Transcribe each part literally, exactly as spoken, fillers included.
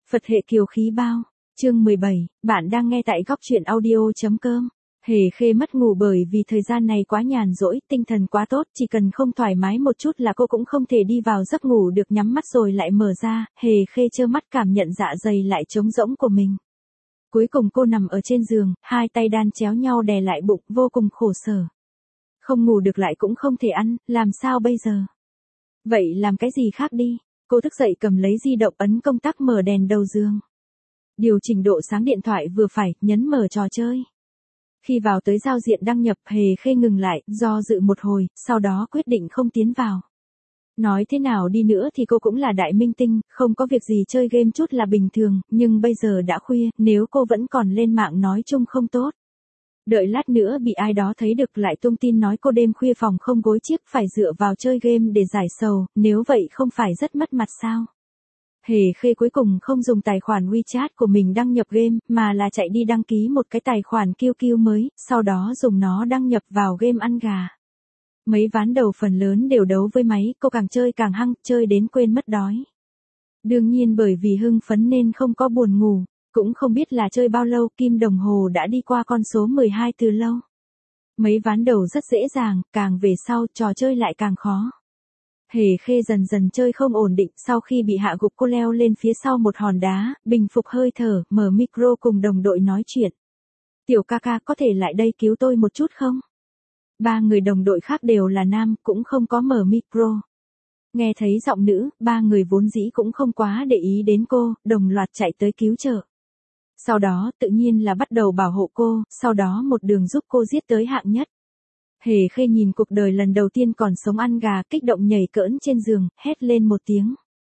Phật hệ kiều khí bao. Chương mười bảy, bạn đang nghe tại góc truyện audio.com. Hề Khê mất ngủ bởi vì thời gian này quá nhàn rỗi, tinh thần quá tốt, chỉ cần không thoải mái một chút là cô cũng không thể đi vào giấc ngủ được, nhắm mắt rồi lại mở ra, Hề Khê trơ mắt cảm nhận dạ dày lại trống rỗng của mình. Cuối cùng cô nằm ở trên giường, hai tay đan chéo nhau đè lại bụng, vô cùng khổ sở. Không ngủ được lại cũng không thể ăn, làm sao bây giờ? Vậy làm cái gì khác đi? Cô thức dậy cầm lấy di động ấn công tắc mở đèn đầu giường. Điều chỉnh độ sáng điện thoại vừa phải, nhấn mở trò chơi. Khi vào tới giao diện đăng nhập, Hề Khê ngừng lại, do dự một hồi, sau đó quyết định không tiến vào. Nói thế nào đi nữa thì cô cũng là đại minh tinh, không có việc gì chơi game chút là bình thường, nhưng bây giờ đã khuya, nếu cô vẫn còn lên mạng nói chung không tốt. Đợi lát nữa bị ai đó thấy được lại tung tin nói cô đêm khuya phòng không gối chiếc phải dựa vào chơi game để giải sầu, nếu vậy không phải rất mất mặt sao? Hề Khê cuối cùng không dùng tài khoản WeChat của mình đăng nhập game, mà là chạy đi đăng ký một cái tài khoản Q Q mới, sau đó dùng nó đăng nhập vào game ăn gà. Mấy ván đầu phần lớn đều đấu với máy, cô càng chơi càng hăng, chơi đến quên mất đói. Đương nhiên bởi vì hưng phấn nên không có buồn ngủ, cũng không biết là chơi bao lâu, kim đồng hồ đã đi qua con số mười hai từ lâu. Mấy ván đầu rất dễ dàng, càng về sau trò chơi lại càng khó. Hề Khê dần dần chơi không ổn định, sau khi bị hạ gục cô leo lên phía sau một hòn đá, bình phục hơi thở, mở micro cùng đồng đội nói chuyện. Tiểu ca ca có thể lại đây cứu tôi một chút không? Ba người đồng đội khác đều là nam, cũng không có mở micro. Nghe thấy giọng nữ, ba người vốn dĩ cũng không quá để ý đến cô, đồng loạt chạy tới cứu trợ. Sau đó tự nhiên là bắt đầu bảo hộ cô, sau đó một đường giúp cô giết tới hạng nhất. Hề Khê nhìn cuộc đời lần đầu tiên còn sống ăn gà, kích động nhảy cỡn trên giường, hét lên một tiếng.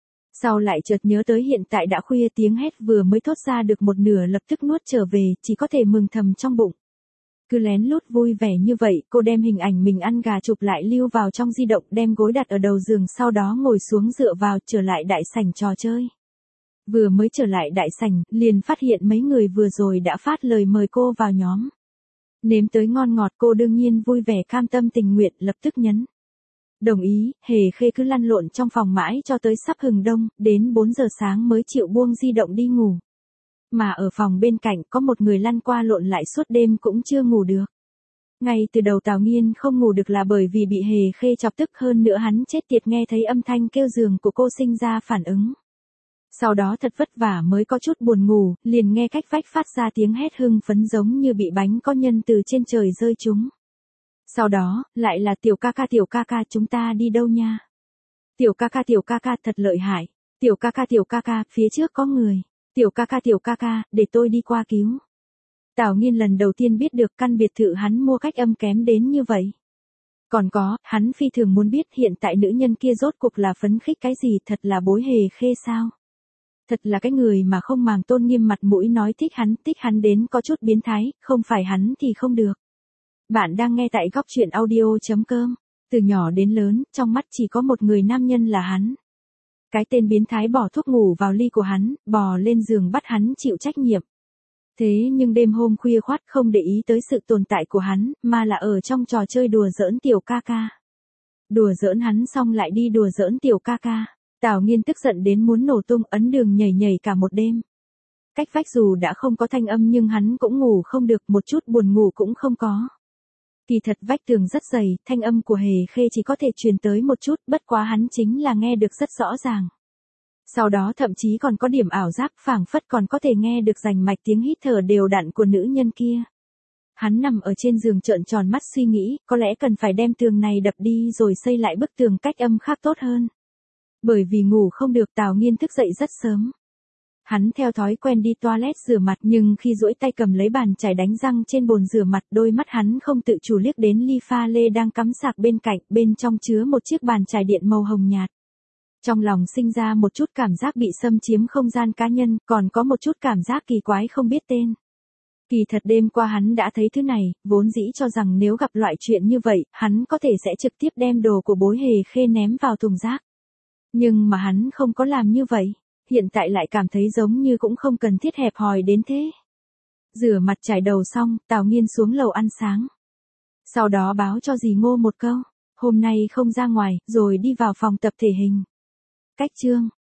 Sau lại chợt nhớ tới hiện tại đã khuya, tiếng hét vừa mới thốt ra được một nửa lập tức nuốt trở về, chỉ có thể mừng thầm trong bụng. Cứ lén lút vui vẻ như vậy, cô đem hình ảnh mình ăn gà chụp lại lưu vào trong di động, đem gối đặt ở đầu giường, sau đó ngồi xuống dựa vào, trở lại đại sảnh trò chơi. Vừa mới trở lại đại sảnh, liền phát hiện mấy người vừa rồi đã phát lời mời cô vào nhóm. Nếm tới ngon ngọt, cô đương nhiên vui vẻ cam tâm tình nguyện, lập tức nhấn đồng ý. Hề Khê cứ lăn lộn trong phòng mãi cho tới sắp hừng đông, đến bốn giờ sáng mới chịu buông di động đi ngủ. Mà ở phòng bên cạnh có một người lăn qua lộn lại suốt đêm cũng chưa ngủ được. Ngay từ đầu Tào Nghiên không ngủ được là bởi vì bị Hề Khê chọc tức, hơn nữa hắn chết tiệt nghe thấy âm thanh kêu giường của cô sinh ra phản ứng. Sau đó thật vất vả mới có chút buồn ngủ, liền nghe cách vách phát ra tiếng hét hưng phấn giống như bị bánh có nhân từ trên trời rơi trúng. Sau đó, lại là tiểu ca ca tiểu ca ca chúng ta đi đâu nha? Tiểu ca ca tiểu ca ca thật lợi hại. Tiểu ca ca tiểu ca ca, phía trước có người. Tiểu ca ca tiểu ca ca, để tôi đi qua cứu. Tào Nghiên lần đầu tiên biết được căn biệt thự hắn mua cách âm kém đến như vậy. Còn có, hắn phi thường muốn biết hiện tại nữ nhân kia rốt cuộc là phấn khích cái gì, thật là bối Hề Khê sao? Thật là cái người mà không màng tôn nghiêm mặt mũi nói thích hắn, thích hắn đến có chút biến thái, không phải hắn thì không được. Bạn đang nghe tại góc truyện audio.com. Từ nhỏ đến lớn, trong mắt chỉ có một người nam nhân là hắn. Cái tên biến thái bỏ thuốc ngủ vào ly của hắn, bò lên giường bắt hắn chịu trách nhiệm. Thế nhưng đêm hôm khuya khoắt không để ý tới sự tồn tại của hắn, mà là ở trong trò chơi đùa giỡn tiểu ca ca. Đùa giỡn hắn xong lại đi đùa giỡn tiểu ca ca. Tào Nghiên tức giận đến muốn nổ tung, ấn đường nhảy nhảy cả một đêm. Cách vách dù đã không có thanh âm nhưng hắn cũng ngủ không được, một chút buồn ngủ cũng không có. Kỳ thật vách tường rất dày, thanh âm của Hề Khê chỉ có thể truyền tới một chút, bất quá hắn chính là nghe được rất rõ ràng. Sau đó thậm chí còn có điểm ảo giác, phảng phất còn có thể nghe được rành mạch tiếng hít thở đều đặn của nữ nhân kia. Hắn nằm ở trên giường trợn tròn mắt suy nghĩ, có lẽ cần phải đem tường này đập đi rồi xây lại bức tường cách âm khác tốt hơn. Bởi vì ngủ không được, Tào Nghiên thức dậy rất sớm. Hắn theo thói quen đi toilet rửa mặt, nhưng khi duỗi tay cầm lấy bàn chải đánh răng trên bồn rửa mặt, đôi mắt hắn không tự chủ liếc đến ly pha lê đang cắm sạc bên cạnh, bên trong chứa một chiếc bàn chải điện màu hồng nhạt. Trong lòng sinh ra một chút cảm giác bị xâm chiếm không gian cá nhân, còn có một chút cảm giác kỳ quái không biết tên. Kỳ thật đêm qua hắn đã thấy thứ này, vốn dĩ cho rằng nếu gặp loại chuyện như vậy, hắn có thể sẽ trực tiếp đem đồ của bối Hề Khê ném vào thùng rác. Nhưng mà hắn không có làm như vậy, hiện tại lại cảm thấy giống như cũng không cần thiết hẹp hòi đến thế. Rửa mặt chải đầu xong, Tào Nghiên xuống lầu ăn sáng. Sau đó báo cho dì Ngô một câu, hôm nay không ra ngoài, rồi đi vào phòng tập thể hình. Cách chương,